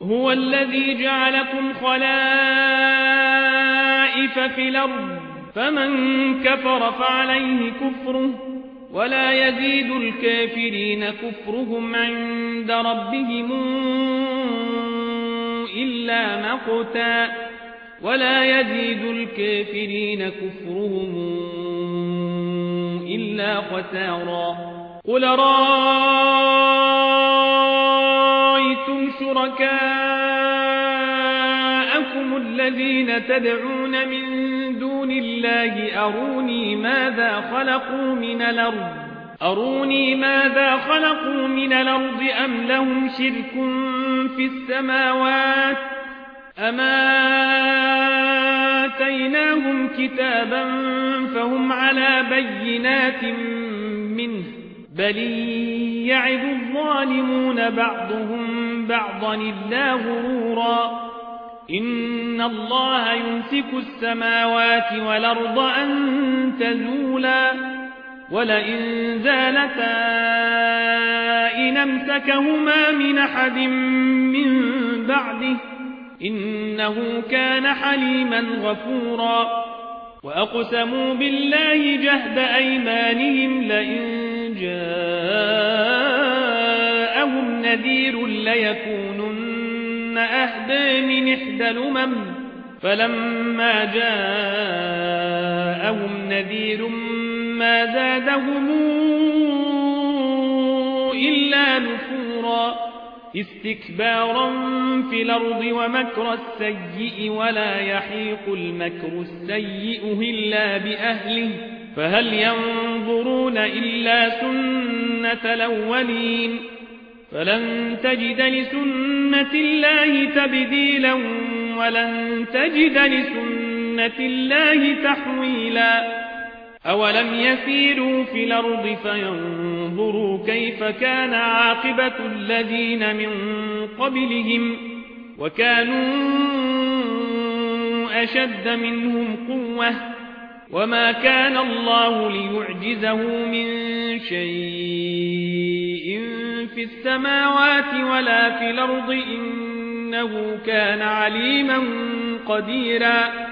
هو الذي جعلكم خلائف في الأرض فمن كفر فعليه كفره ولا يزيد الكافرين كفرهم عند ربهم إلا مقتا ولا يزيد الكافرين كفرهم إلا خسارا قل رأيتم شركاءكم الذين تدعون من دون الله أروني ماذا خلقوا من الأرض أم لهم شرك في السماوات أم آتيناهم كتابا فهم على بينات منه بل يعد الظالمون بعضهم بعضا إلا غرورا إن الله يمسك السماوات والأرض أن تزولا ولئن زالتا إن امسكهما من أحد من بعده إنه كان حليما غفورا وأقسموا بالله جهد أيمانهم لئن جاءهم نذير ليكونن أهدى من إحدى الأمم فلما جاءهم نذير ما زادهم إلا نفورا استكبارا في الأرض ومكر السيء ولا يحيق المكر السيء إلا بأهله فهل ينظرون إلا سنة الأولين فلن تجد لسنة الله تبديلا ولن تجد لسنة الله تحويلا أولم يسيروا في الأرض فينظروا كيف كان عاقبة الذين من قبلهم وكانوا أشد منهم قوة وما كان الله ليعجزه من شيء في السماوات ولا في الأرض إنه كان عليما قديرا